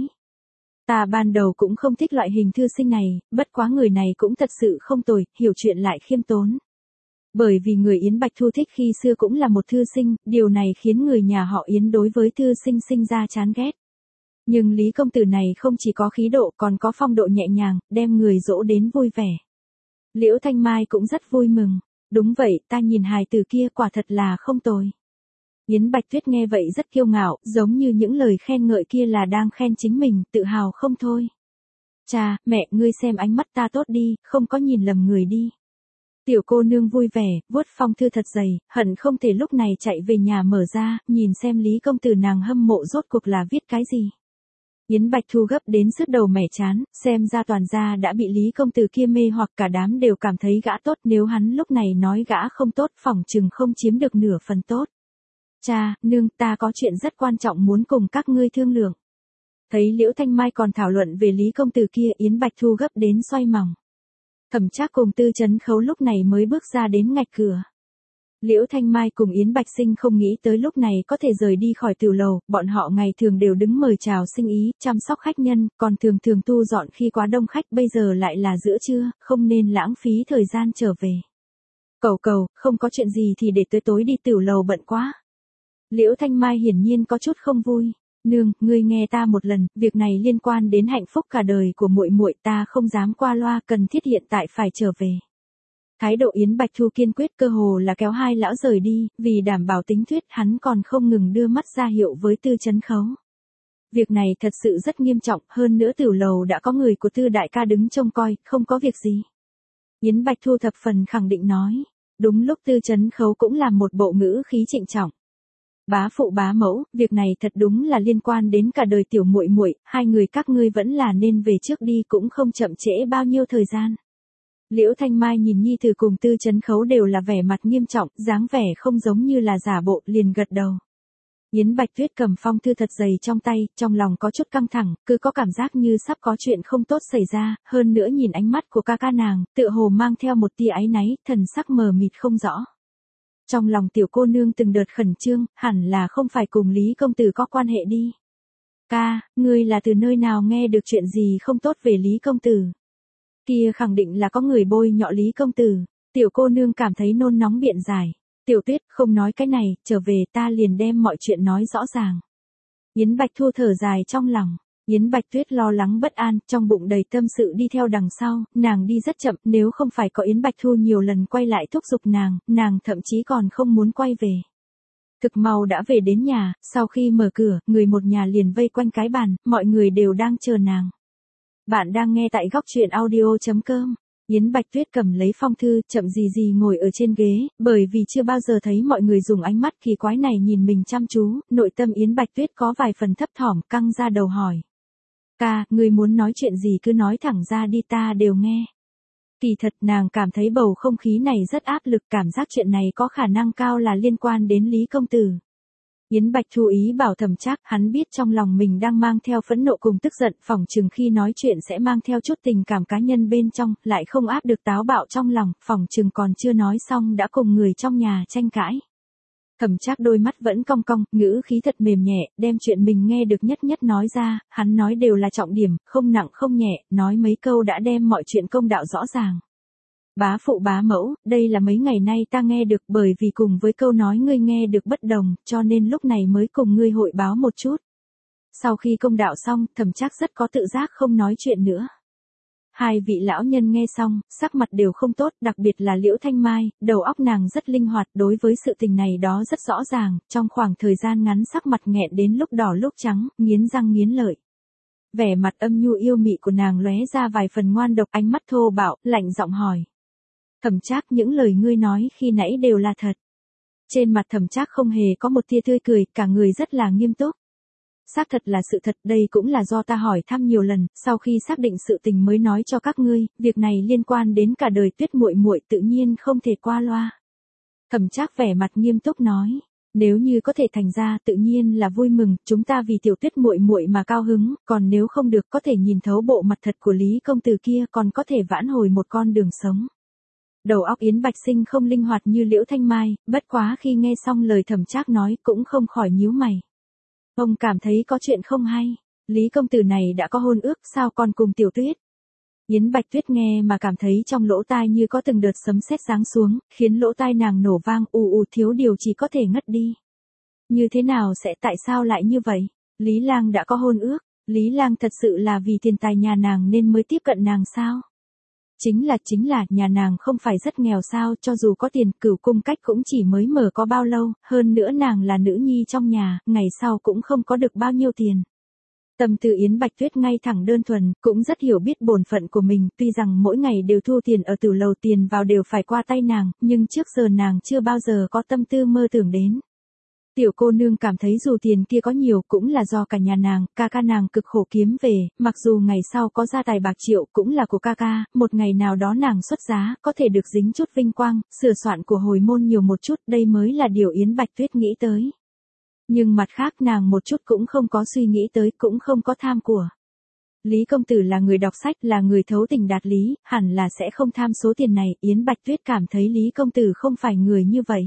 Ta ban đầu cũng không thích loại hình thư sinh này, bất quá người này cũng thật sự không tồi, hiểu chuyện lại khiêm tốn. Bởi vì người Yến Bạch Thu thích khi xưa cũng là một thư sinh, điều này khiến người nhà họ Yến đối với thư sinh sinh ra chán ghét. Nhưng Lý công tử này không chỉ có khí độ còn có phong độ nhẹ nhàng, đem người dỗ đến vui vẻ. Liễu Thanh Mai cũng rất vui mừng. Đúng vậy, ta nhìn hài tử kia quả thật là không tồi. Yến Bạch Tuyết nghe vậy rất kiêu ngạo, giống như những lời khen ngợi kia là đang khen chính mình, tự hào không thôi. Cha, mẹ, ngươi xem ánh mắt ta tốt đi, không có nhìn lầm người đi. Tiểu cô nương vui vẻ, vuốt phong thư thật dày, hận không thể lúc này chạy về nhà mở ra, nhìn xem Lý công tử nàng hâm mộ rốt cuộc là viết cái gì. Yến Bạch Thu gấp đến sứt đầu mẻ chán, xem ra toàn gia đã bị Lý công tử kia mê hoặc cả đám đều cảm thấy gã tốt, nếu hắn lúc này nói gã không tốt phỏng chừng không chiếm được nửa phần tốt. Cha, nương, ta có chuyện rất quan trọng muốn cùng các ngươi thương lượng. Thấy Liễu Thanh Mai còn thảo luận về Lý công tử kia, Yến Bạch Thu gấp đến xoay mòng. Thẩm Trác cùng Tư Chấn Khấu lúc này mới bước ra đến ngạch cửa. Liễu Thanh Mai cùng Yến Bạch Sinh không nghĩ tới lúc này có thể rời đi khỏi tiểu lầu, bọn họ ngày thường đều đứng mời chào sinh ý, chăm sóc khách nhân, còn thường thường thu dọn khi quá đông khách, bây giờ lại là giữa trưa, không nên lãng phí thời gian trở về. Cầu cầu, không có chuyện gì thì để tới tối đi, tiểu lầu bận quá. Liễu Thanh Mai hiển nhiên có chút không vui. Nương, ngươi nghe ta một lần, việc này liên quan đến hạnh phúc cả đời của muội muội, ta không dám qua loa, cần thiết hiện tại phải trở về. Thái độ Yến Bạch Thu kiên quyết, cơ hồ là kéo hai lão rời đi, vì đảm bảo tính thuyết hắn còn không ngừng đưa mắt ra hiệu với Tư Chấn Khấu. Việc này thật sự rất nghiêm trọng, hơn nữa tiểu lầu đã có người của Tư đại ca đứng trông coi, không có việc gì. Yến Bạch Thu thập phần khẳng định nói. Đúng lúc Tư Chấn Khấu cũng làm một bộ ngữ khí trịnh trọng. Bá phụ bá mẫu, việc này thật đúng là liên quan đến cả đời tiểu muội muội, hai người các ngươi vẫn là nên về trước đi, cũng không chậm trễ bao nhiêu thời gian. Liễu Thanh Mai nhìn nhi tử cùng Tư Chấn Khấu đều là vẻ mặt nghiêm trọng, dáng vẻ không giống như là giả bộ, liền gật đầu. Yến Bạch Tuyết cầm phong thư thật dày trong tay, trong lòng có chút căng thẳng, cứ có cảm giác như sắp có chuyện không tốt xảy ra, hơn nữa nhìn ánh mắt của ca ca nàng, tựa hồ mang theo một tia áy náy, thần sắc mờ mịt không rõ. Trong lòng tiểu cô nương từng đợt khẩn trương, hẳn là không phải cùng Lý công tử có quan hệ đi. Ca, ngươi là từ nơi nào nghe được chuyện gì không tốt về Lý công tử? Kia khẳng định là có người bôi nhọ Lý công tử. Tiểu cô nương cảm thấy nôn nóng biện giải. Tiểu Tuyết, không nói cái này, trở về ta liền đem mọi chuyện nói rõ ràng. Yến Bạch Thu thở dài trong lòng. Yến Bạch Tuyết lo lắng bất an, trong bụng đầy tâm sự đi theo đằng sau, nàng đi rất chậm, nếu không phải có Yến Bạch Thu nhiều lần quay lại thúc giục nàng, nàng thậm chí còn không muốn quay về. Thực mau đã về đến nhà, sau khi mở cửa, người một nhà liền vây quanh cái bàn, mọi người đều đang chờ nàng. Bạn đang nghe tại góc truyện audio chấm com. Yến Bạch Tuyết cầm lấy phong thư, chậm gì gì ngồi ở trên ghế, bởi vì chưa bao giờ thấy mọi người dùng ánh mắt kỳ quái này nhìn mình chăm chú, nội tâm Yến Bạch Tuyết có vài phần thấp thỏm, căng ra đầu hỏi. Ca, ngươi muốn nói chuyện gì cứ nói thẳng ra đi, ta đều nghe. Kỳ thật nàng cảm thấy bầu không khí này rất áp lực, cảm giác chuyện này có khả năng cao là liên quan đến Lý công tử. Yến Bạch Thu ý bảo Thẩm Trác, hắn biết trong lòng mình đang mang theo phẫn nộ cùng tức giận, phỏng chừng khi nói chuyện sẽ mang theo chút tình cảm cá nhân bên trong, lại không áp được táo bạo trong lòng, phỏng chừng còn chưa nói xong đã cùng người trong nhà tranh cãi. Thẩm Trác đôi mắt vẫn cong cong, ngữ khí thật mềm nhẹ, đem chuyện mình nghe được nhất nhất nói ra, hắn nói đều là trọng điểm, không nặng không nhẹ, nói mấy câu đã đem mọi chuyện công đạo rõ ràng. Bá phụ bá mẫu, đây là mấy ngày nay ta nghe được, bởi vì cùng với câu nói ngươi nghe được bất đồng, cho nên lúc này mới cùng ngươi hội báo một chút. Sau khi công đạo xong, Thẩm Trác rất có tự giác không nói chuyện nữa. Hai vị lão nhân nghe xong, sắc mặt đều không tốt, đặc biệt là Liễu Thanh Mai, đầu óc nàng rất linh hoạt, đối với sự tình này đó rất rõ ràng, trong khoảng thời gian ngắn sắc mặt nghẹn đến lúc đỏ lúc trắng, nghiến răng nghiến lợi. Vẻ mặt âm nhu yêu mị của nàng lóe ra vài phần ngoan độc, ánh mắt thô bạo, lạnh giọng hỏi. Thẩm Trác, những lời ngươi nói khi nãy đều là thật. Trên mặt Thẩm Trác không hề có một tia tươi cười, cả người rất là nghiêm túc. Xác thật là sự thật, đây cũng là do ta hỏi thăm nhiều lần, sau khi xác định sự tình mới nói cho các ngươi, việc này liên quan đến cả đời Tuyết muội muội, tự nhiên không thể qua loa. Thẩm Trác vẻ mặt nghiêm túc nói, nếu như có thể thành ra, tự nhiên là vui mừng, chúng ta vì tiểu Tuyết muội muội mà cao hứng, còn nếu không được có thể nhìn thấu bộ mặt thật của Lý công tử kia, còn có thể vãn hồi một con đường sống. Đầu óc Yến Bạch Sinh không linh hoạt như Liễu Thanh Mai, bất quá khi nghe xong lời Thẩm Trác nói cũng không khỏi nhíu mày. Ông cảm thấy có chuyện không hay, Lý công tử này đã có hôn ước, sao còn cùng tiểu Tuyết? Yến Bạch Tuyết nghe mà cảm thấy trong lỗ tai như có từng đợt sấm sét giáng xuống, khiến lỗ tai nàng nổ vang, ù ù, thiếu điều chỉ có thể ngất đi. Như thế nào sẽ, tại sao lại như vậy? Lý Lang đã có hôn ước, Lý Lang thật sự là vì tiền tài nhà nàng nên mới tiếp cận nàng sao? Chính là chính là, nhà nàng không phải rất nghèo sao, cho dù có tiền, Cửu cung cách cũng chỉ mới mở có bao lâu, hơn nữa nàng là nữ nhi trong nhà, ngày sau cũng không có được bao nhiêu tiền. Tâm tư Yến Bạch Tuyết ngay thẳng đơn thuần, cũng rất hiểu biết bổn phận của mình, tuy rằng mỗi ngày đều thu tiền ở tử lầu, tiền vào đều phải qua tay nàng, nhưng trước giờ nàng chưa bao giờ có tâm tư mơ tưởng đến. Tiểu cô nương cảm thấy dù tiền kia có nhiều cũng là do cả nhà nàng, ca ca nàng cực khổ kiếm về, mặc dù ngày sau có gia tài bạc triệu cũng là của ca ca, một ngày nào đó nàng xuất giá, có thể được dính chút vinh quang, sửa soạn của hồi môn nhiều một chút, đây mới là điều Yến Bạch Tuyết nghĩ tới. Nhưng mặt khác nàng một chút cũng không có suy nghĩ tới, cũng không có tham của. Lý công tử là người đọc sách, là người thấu tình đạt lý, hẳn là sẽ không tham số tiền này, Yến Bạch Tuyết cảm thấy Lý công tử không phải người như vậy.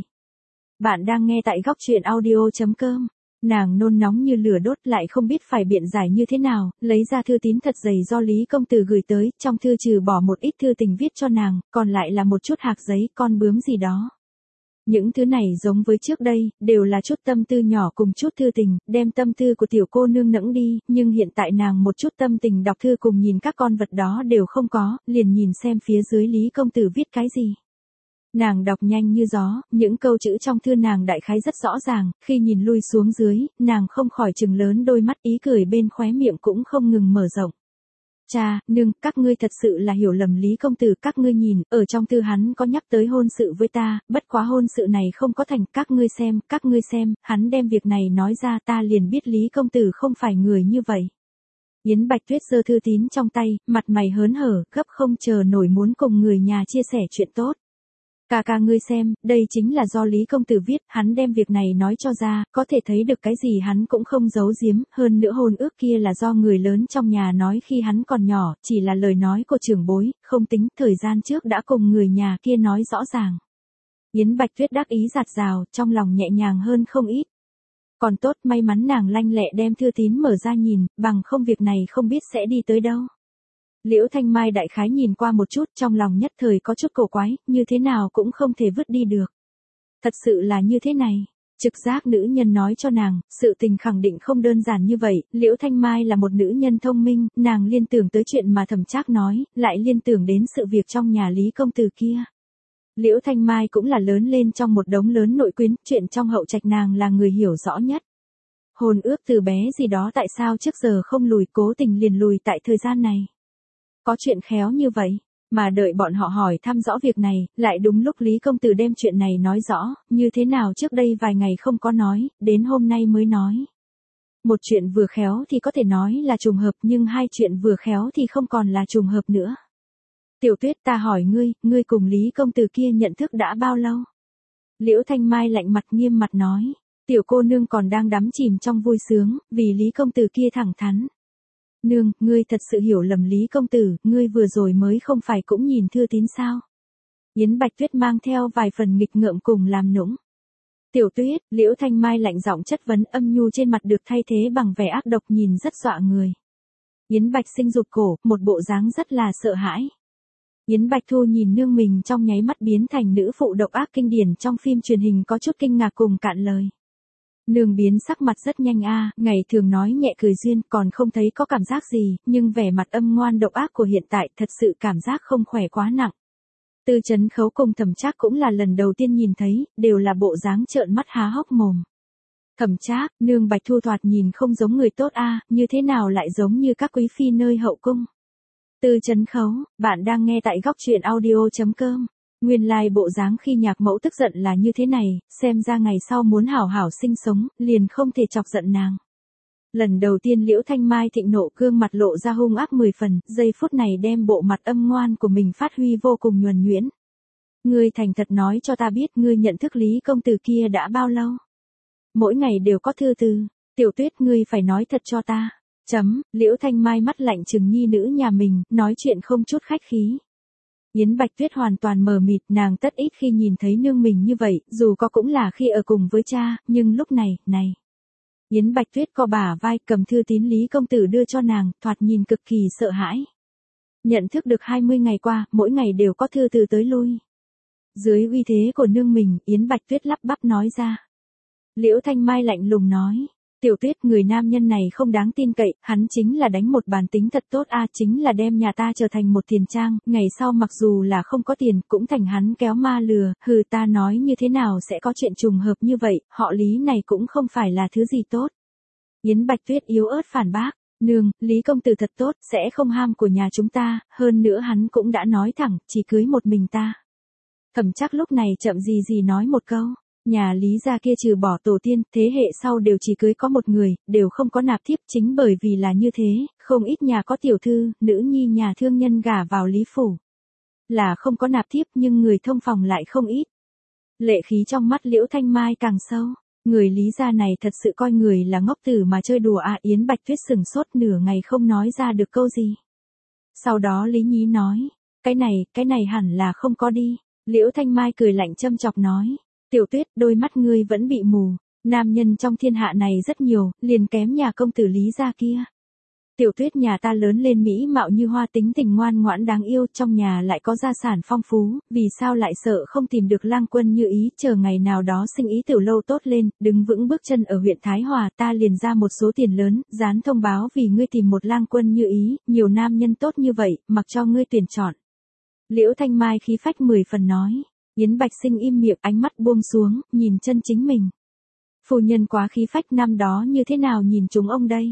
Bạn đang nghe tại góc truyện audio.com. Nàng nôn nóng như lửa đốt lại không biết phải biện giải như thế nào, lấy ra thư tín thật dày do Lý công tử gửi tới, trong thư trừ bỏ một ít thư tình viết cho nàng, còn lại là một chút hạc giấy, con bướm gì đó. Những thứ này giống với trước đây, đều là chút tâm tư nhỏ cùng chút thư tình, đem tâm tư của tiểu cô nương nẫng đi, nhưng hiện tại nàng một chút tâm tình đọc thư cùng nhìn các con vật đó đều không có, liền nhìn xem phía dưới Lý công tử viết cái gì. Nàng đọc nhanh như gió, những câu chữ trong thư nàng đại khái rất rõ ràng, khi nhìn lui xuống dưới, nàng không khỏi trừng lớn đôi mắt, ý cười bên khóe miệng cũng không ngừng mở rộng. Cha, nương, các ngươi thật sự là hiểu lầm Lý công tử, các ngươi nhìn, ở trong thư hắn có nhắc tới hôn sự với ta, bất quá hôn sự này không có thành, các ngươi xem, các ngươi xem, hắn đem việc này nói ra, ta liền biết Lý công tử không phải người như vậy. Yến Bạch Tuyết giơ thư tín trong tay, mặt mày hớn hở, gấp không chờ nổi muốn cùng người nhà chia sẻ chuyện tốt. Ca ca ngươi xem, đây chính là do Lý công tử viết, hắn đem việc này nói cho ra, có thể thấy được cái gì hắn cũng không giấu giếm, hơn nữa hôn ước kia là do người lớn trong nhà nói khi hắn còn nhỏ, chỉ là lời nói của trưởng bối, không tính, thời gian trước đã cùng người nhà kia nói rõ ràng. Yến Bạch Tuyết đắc ý giạt rào, trong lòng nhẹ nhàng hơn không ít. Còn tốt, may mắn nàng lanh lẹ đem thư tín mở ra nhìn, bằng không việc này không biết sẽ đi tới đâu. Liễu Thanh Mai đại khái nhìn qua một chút, trong lòng nhất thời có chút cổ quái, như thế nào cũng không thể vứt đi được. Thật sự là như thế này. Trực giác nữ nhân nói cho nàng, sự tình khẳng định không đơn giản như vậy, Liễu Thanh Mai là một nữ nhân thông minh, nàng liên tưởng tới chuyện mà Thẩm Trác nói, lại liên tưởng đến sự việc trong nhà Lý công tử kia. Liễu Thanh Mai cũng là lớn lên trong một đống lớn nội quyến, chuyện trong hậu trạch nàng là người hiểu rõ nhất. Hôn ước từ bé gì đó tại sao trước giờ không lùi, cố tình liền lùi tại thời gian này. Có chuyện khéo như vậy, mà đợi bọn họ hỏi thăm rõ việc này, lại đúng lúc Lý công tử đem chuyện này nói rõ, như thế nào trước đây vài ngày không có nói, đến hôm nay mới nói. Một chuyện vừa khéo thì có thể nói là trùng hợp, nhưng hai chuyện vừa khéo thì không còn là trùng hợp nữa. Tiểu Tuyết, ta hỏi ngươi, ngươi cùng Lý công tử kia nhận thức đã bao lâu? Liễu Thanh Mai lạnh mặt nghiêm mặt nói, tiểu cô nương còn đang đắm chìm trong vui sướng, vì Lý công tử kia thẳng thắn. Nương, ngươi thật sự hiểu lầm Lý công tử, ngươi vừa rồi mới không phải cũng nhìn thư tín sao? Yến Bạch Tuyết mang theo vài phần nghịch ngợm cùng làm nũng. Tiểu Tuyết, Liễu Thanh Mai lạnh giọng chất vấn, âm nhu trên mặt được thay thế bằng vẻ ác độc nhìn rất dọa người. Yến Bạch Sinh rụt cổ, một bộ dáng rất là sợ hãi. Yến Bạch Thu nhìn nương mình trong nháy mắt biến thành nữ phụ độc ác kinh điển trong phim truyền hình, có chút kinh ngạc cùng cạn lời. Nương biến sắc mặt rất nhanh a, ngày thường nói nhẹ cười duyên, còn không thấy có cảm giác gì, nhưng vẻ mặt âm ngoan độc ác của hiện tại thật sự cảm giác không khỏe quá nặng. Tư Chấn Khấu cùng Thẩm Trác cũng là lần đầu tiên nhìn thấy, đều là bộ dáng trợn mắt há hốc mồm. Thẩm Trác, nương Bạch Thu thoạt nhìn không giống người tốt a, như thế nào lại giống như các quý phi nơi hậu cung. Tư Chấn Khấu, bạn đang nghe tại góc truyện audio.com. Nguyên lai like bộ dáng khi nhạc mẫu tức giận là như thế này, xem ra ngày sau muốn hảo hảo sinh sống, liền không thể chọc giận nàng. Lần đầu tiên Liễu Thanh Mai thịnh nộ, gương mặt lộ ra hung ác mười phần, giây phút này đem bộ mặt âm ngoan của mình phát huy vô cùng nhuần nhuyễn. Ngươi thành thật nói cho ta biết, ngươi nhận thức Lý công tử kia đã bao lâu? Mỗi ngày đều có thư từ, Tiểu Tuyết, ngươi phải nói thật cho ta. Chấm, Liễu Thanh Mai mắt lạnh trừng nhi nữ nhà mình, nói chuyện không chút khách khí. Yến Bạch Tuyết hoàn toàn mờ mịt, nàng tất ít khi nhìn thấy nương mình như vậy, dù có cũng là khi ở cùng với cha, nhưng lúc này, này. Yến Bạch Tuyết co bả vai, cầm thư tín Lý công tử đưa cho nàng, thoạt nhìn cực kỳ sợ hãi. Nhận thức được hai mươi ngày qua, mỗi ngày đều có thư từ tới lui. Dưới uy thế của nương mình, Yến Bạch Tuyết lắp bắp nói ra. Liễu Thanh Mai lạnh lùng nói. Tiểu Tuyết, người nam nhân này không đáng tin cậy, hắn chính là đánh một bàn tính thật tốt a, chính là đem nhà ta trở thành một tiền trang, ngày sau mặc dù là không có tiền, cũng thành hắn kéo ma lừa, hừ, ta nói như thế nào sẽ có chuyện trùng hợp như vậy, họ Lý này cũng không phải là thứ gì tốt. Yến Bạch Tuyết yếu ớt phản bác, Nương, Lý công tử thật tốt, sẽ không ham của nhà chúng ta, hơn nữa hắn cũng đã nói thẳng, chỉ cưới một mình ta. Thẩm Trác lúc này chậm gì gì nói một câu, nhà Lý gia kia trừ bỏ tổ tiên, thế hệ sau đều chỉ cưới có một người, đều không có nạp thiếp, chính bởi vì là như thế, không ít nhà có tiểu thư, nữ nhi nhà thương nhân gả vào Lý phủ. Là không có nạp thiếp nhưng người thông phòng lại không ít. Lệ khí trong mắt Liễu Thanh Mai càng sâu. Người Lý gia này thật sự coi người là ngốc tử mà chơi đùa à. Yến Bạch Tuyết sừng sốt nửa ngày không nói ra được câu gì. Sau đó Lý Nhí nói, cái này, cái này hẳn là không có đi. Liễu Thanh Mai cười lạnh châm chọc nói, Tiểu Tuyết, đôi mắt ngươi vẫn bị mù, nam nhân trong thiên hạ này rất nhiều, liền kém nhà công tử Lý gia kia. Tiểu Tuyết nhà ta lớn lên mỹ mạo như hoa, tính tình ngoan ngoãn đáng yêu, trong nhà lại có gia sản phong phú, vì sao lại sợ không tìm được lang quân như ý, chờ ngày nào đó sinh ý tiểu lâu tốt lên, đứng vững bước chân ở huyện Thái Hòa, ta liền ra một số tiền lớn, dán thông báo vì ngươi tìm một lang quân như ý, nhiều nam nhân tốt như vậy, mặc cho ngươi tuyển chọn. Liễu Thanh Mai khí phách mười phần nói, Yến Bạch Sinh im miệng, ánh mắt buông xuống, nhìn chân chính mình. Phu nhân quá khí phách, năm đó như thế nào nhìn chúng ông đây?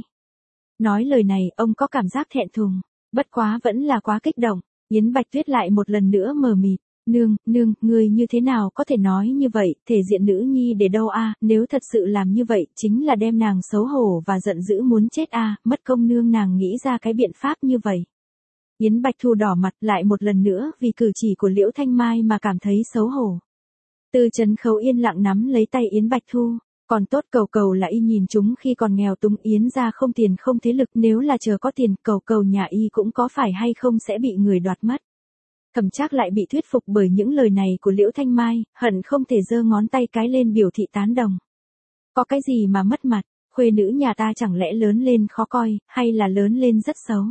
Nói lời này, ông có cảm giác thẹn thùng, bất quá vẫn là quá kích động. Yến Bạch Tuyết lại một lần nữa mờ mịt, nương, nương, ngươi như thế nào có thể nói như vậy, thể diện nữ nhi để đâu a? Nếu thật sự làm như vậy, chính là đem nàng xấu hổ và giận dữ muốn chết a, mất công nương nàng nghĩ ra cái biện pháp như vậy. Yến Bạch Thu đỏ mặt lại một lần nữa vì cử chỉ của Liễu Thanh Mai mà cảm thấy xấu hổ. Từ Trấn Khấu yên lặng nắm lấy tay Yến Bạch Thu. Còn tốt cầu cầu là y nhìn chúng khi còn nghèo túng, Yến ra không tiền không thế lực, nếu là chờ có tiền cầu cầu nhà y cũng có phải hay không sẽ bị người đoạt mất. Thẩm Trác lại bị thuyết phục bởi những lời này của Liễu Thanh Mai, hận không thể giơ ngón tay cái lên biểu thị tán đồng. Có cái gì mà mất mặt, khuê nữ nhà ta chẳng lẽ lớn lên khó coi, hay là lớn lên rất xấu.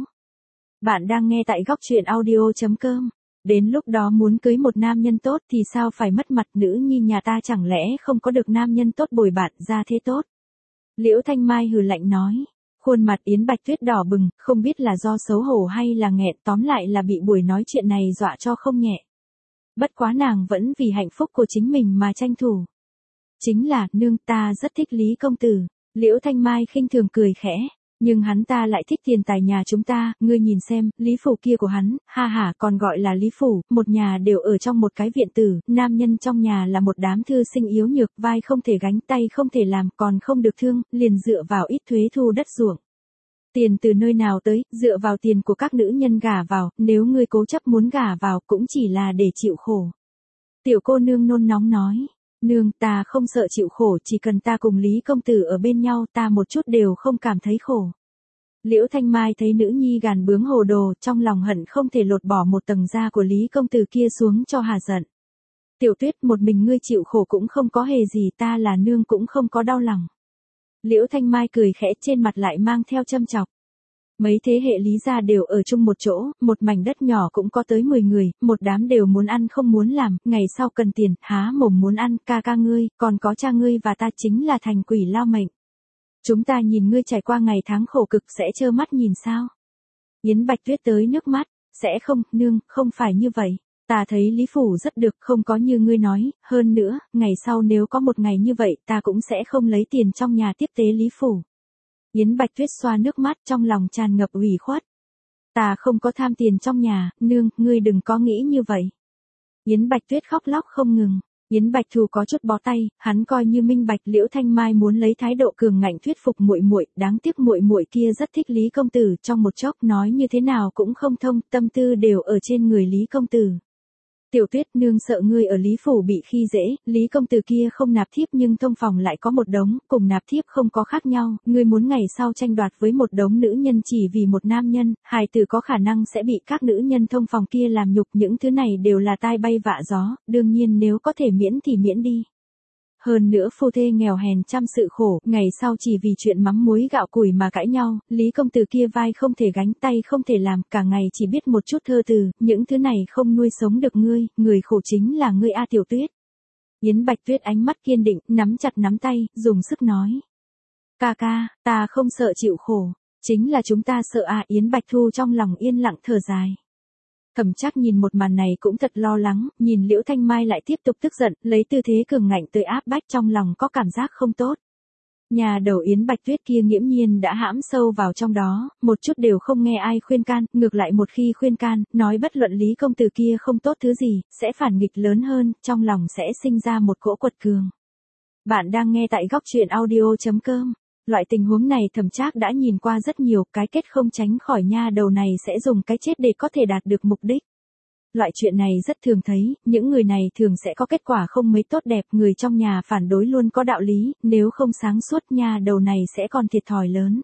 Bạn đang nghe tại góc truyện audio chấm com. Đến lúc đó muốn cưới một nam nhân tốt thì sao phải mất mặt, nữ nhi nhà ta chẳng lẽ không có được nam nhân tốt bồi bạn ra thế tốt. Liễu Thanh Mai hừ lạnh nói, khuôn mặt Yến Bạch Tuyết đỏ bừng, không biết là do xấu hổ hay là nghẹn, tóm lại là bị buổi nói chuyện này dọa cho không nhẹ. Bất quá nàng vẫn vì hạnh phúc của chính mình mà tranh thủ. Chính là, nương, ta rất thích Lý công tử. Liễu Thanh Mai khinh thường cười khẽ. Nhưng hắn ta lại thích tiền tài nhà chúng ta, ngươi nhìn xem, Lý phủ kia của hắn, ha ha, còn gọi là Lý phủ, một nhà đều ở trong một cái viện tử, nam nhân trong nhà là một đám thư sinh yếu nhược, vai không thể gánh, tay không thể làm, còn không được thương, liền dựa vào ít thuế thu đất ruộng. Tiền từ nơi nào tới, dựa vào tiền của các nữ nhân gả vào, nếu ngươi cố chấp muốn gả vào cũng chỉ là để chịu khổ. Tiểu cô nương nôn nóng nói. Nương, ta không sợ chịu khổ, chỉ cần ta cùng Lý công tử ở bên nhau, ta một chút đều không cảm thấy khổ. Liễu Thanh Mai thấy nữ nhi gàn bướng hồ đồ, trong lòng hận không thể lột bỏ một tầng da của Lý công tử kia xuống cho hà giận. Tiểu Tuyết, một mình ngươi chịu khổ cũng không có hề gì, ta là nương cũng không có đau lòng. Liễu Thanh Mai cười khẽ, trên mặt lại mang theo châm chọc. Mấy thế hệ Lý gia đều ở chung một chỗ, một mảnh đất nhỏ cũng có tới mười người, một đám đều muốn ăn không muốn làm, ngày sau cần tiền, há mồm muốn ăn, ca ca ngươi, còn có cha ngươi và ta chính là thành quỷ lao mệnh. Chúng ta nhìn ngươi trải qua ngày tháng khổ cực sẽ trơ mắt nhìn sao? Yến Bạch Tuyết tới nước mắt, sẽ không, nương, không phải như vậy. Ta thấy Lý phủ rất được, không có như ngươi nói, hơn nữa, ngày sau nếu có một ngày như vậy, ta cũng sẽ không lấy tiền trong nhà tiếp tế Lý phủ. Yến Bạch Tuyết xoa nước mắt, trong lòng tràn ngập ủy khuất. Ta không có tham tiền trong nhà, nương, ngươi đừng có nghĩ như vậy. Yến Bạch Tuyết khóc lóc không ngừng. Yến Bạch Thù có chút bó tay, hắn coi như minh bạch Liễu Thanh Mai muốn lấy thái độ cường ngạnh thuyết phục muội muội, đáng tiếc muội muội kia rất thích Lý công tử, trong một chốc nói như thế nào cũng không thông, tâm tư đều ở trên người Lý công tử. Tiểu Tuyết, nương sợ ngươi ở Lý phủ bị khi dễ, Lý công tử kia không nạp thiếp nhưng thông phòng lại có một đống, cùng nạp thiếp không có khác nhau, ngươi muốn ngày sau tranh đoạt với một đống nữ nhân chỉ vì một nam nhân, hài tử có khả năng sẽ bị các nữ nhân thông phòng kia làm nhục, những thứ này đều là tai bay vạ gió, đương nhiên nếu có thể miễn thì miễn đi. Hơn nữa phu thê nghèo hèn trăm sự khổ, ngày sau chỉ vì chuyện mắm muối gạo củi mà cãi nhau, Lý công tử kia vai không thể gánh, tay không thể làm, cả ngày chỉ biết một chút thơ từ, những thứ này không nuôi sống được ngươi, người khổ chính là ngươi a Tiểu Tuyết. Yến Bạch Tuyết ánh mắt kiên định, nắm chặt nắm tay, dùng sức nói. Ca ca, ta không sợ chịu khổ, chính là chúng ta sợ à. Yến Bạch Thu trong lòng yên lặng thở dài. Thẩm Trác nhìn một màn này cũng thật lo lắng, nhìn Liễu Thanh Mai lại tiếp tục tức giận, lấy tư thế cường ngạnh tới áp bách, trong lòng có cảm giác không tốt. Nhà đầu Yến Bạch Tuyết kia nghiễm nhiên đã hãm sâu vào trong đó, một chút đều không nghe ai khuyên can, ngược lại một khi khuyên can, nói bất luận Lý công tử kia không tốt thứ gì, sẽ phản nghịch lớn hơn, trong lòng sẽ sinh ra một cỗ quật cường. Bạn đang nghe tại góc truyện audio chấm com. Loại tình huống này Thẩm Trác đã nhìn qua rất nhiều, cái kết không tránh khỏi nha đầu này sẽ dùng cái chết để có thể đạt được mục đích. Loại chuyện này rất thường thấy, những người này thường sẽ có kết quả không mấy tốt đẹp, người trong nhà phản đối luôn có đạo lý, nếu không sáng suốt nha đầu này sẽ còn thiệt thòi lớn.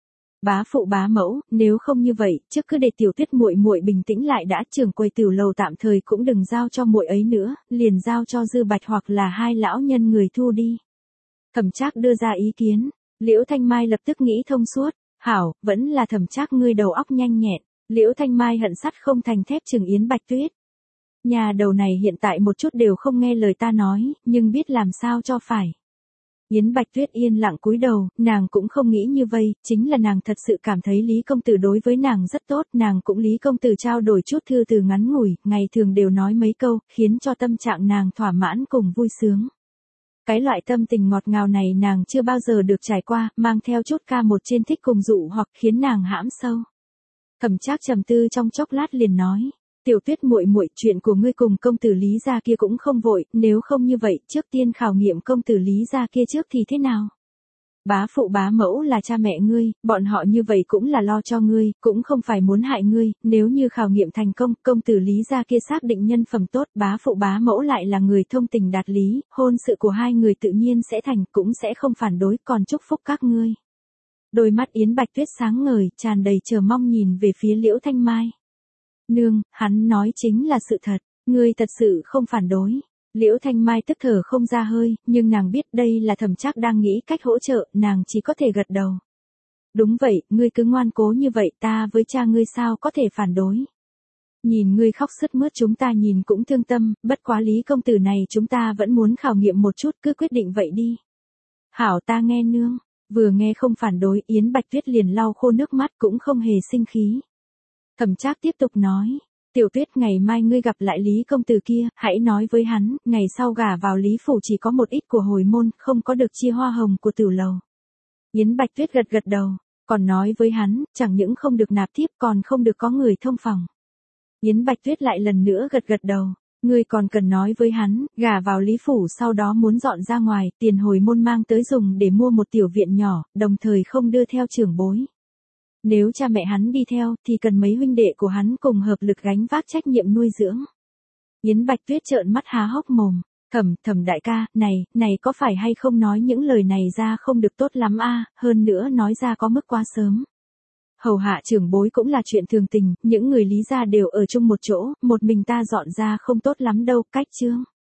Bá phụ bá mẫu, nếu không như vậy, trước cứ để Tiểu Tuyết muội muội bình tĩnh lại đã, trưởng quầy tiểu lầu tạm thời cũng đừng giao cho muội ấy nữa, liền giao cho Dư Bạch hoặc là hai lão nhân người thu đi. Thẩm Trác đưa ra ý kiến, Liễu Thanh Mai lập tức nghĩ thông suốt, hảo, vẫn là Thẩm Trác ngươi đầu óc nhanh nhẹn. Liễu Thanh Mai hận sắt không thành thép chừng Yến Bạch Tuyết. Nhà đầu này hiện tại một chút đều không nghe lời ta nói, nhưng biết làm sao cho phải. Yến Bạch Tuyết yên lặng cúi đầu, nàng cũng không nghĩ như vậy, chính là nàng thật sự cảm thấy Lý công tử đối với nàng rất tốt, nàng cũng Lý công tử trao đổi chút thư từ ngắn ngủi, ngày thường đều nói mấy câu, khiến cho tâm trạng nàng thỏa mãn cùng vui sướng. Cái loại tâm tình ngọt ngào này nàng chưa bao giờ được trải qua, mang theo chút ca một trên thích cùng dụ hoặc khiến nàng hãm sâu. Thẩm Trác trầm tư trong chốc lát liền nói, Tiểu Tuyết muội muội, chuyện của ngươi cùng công tử Lý gia kia cũng không vội, nếu không như vậy, trước tiên khảo nghiệm công tử Lý gia kia trước thì thế nào? Bá phụ bá mẫu là cha mẹ ngươi, bọn họ như vậy cũng là lo cho ngươi, cũng không phải muốn hại ngươi, nếu như khảo nghiệm thành công, công tử Lý gia kia xác định nhân phẩm tốt, bá phụ bá mẫu lại là người thông tình đạt lý, hôn sự của hai người tự nhiên sẽ thành, cũng sẽ không phản đối, còn chúc phúc các ngươi. Đôi mắt Yến Bạch Tuyết sáng ngời, tràn đầy chờ mong nhìn về phía Liễu Thanh Mai. Nương, hắn nói chính là sự thật, ngươi thật sự không phản đối. Liễu Thanh Mai tức thở không ra hơi, nhưng nàng biết đây là Thẩm Trác đang nghĩ cách hỗ trợ, nàng chỉ có thể gật đầu. Đúng vậy, ngươi cứ ngoan cố như vậy, ta với cha ngươi sao có thể phản đối. Nhìn ngươi khóc sướt mướt chúng ta nhìn cũng thương tâm, bất quá Lý công tử này chúng ta vẫn muốn khảo nghiệm một chút, cứ quyết định vậy đi. Hảo, ta nghe nương. Vừa nghe không phản đối, Yến Bạch Tuyết liền lau khô nước mắt cũng không hề sinh khí. Thẩm Trác tiếp tục nói, Tiểu Tuyết, ngày mai ngươi gặp lại Lý công tử kia, hãy nói với hắn, ngày sau gả vào Lý phủ chỉ có một ít của hồi môn, không có được chia hoa hồng của tử lầu. Yến Bạch Tuyết gật gật đầu, còn nói với hắn, chẳng những không được nạp thiếp còn không được có người thông phòng. Yến Bạch Tuyết lại lần nữa gật gật đầu. Ngươi còn cần nói với hắn, gả vào Lý phủ sau đó muốn dọn ra ngoài, tiền hồi môn mang tới dùng để mua một tiểu viện nhỏ, đồng thời không đưa theo trưởng bối. Nếu cha mẹ hắn đi theo, thì cần mấy huynh đệ của hắn cùng hợp lực gánh vác trách nhiệm nuôi dưỡng. Yến Bạch Tuyết trợn mắt há hốc mồm, Thẩm, Thẩm đại ca, này, này có phải hay không nói những lời này ra không được tốt lắm a, hơn nữa nói ra có mức quá sớm. Hầu hạ trưởng bối cũng là chuyện thường tình, những người Lý gia đều ở chung một chỗ, một mình ta dọn ra không tốt lắm đâu, cách chương.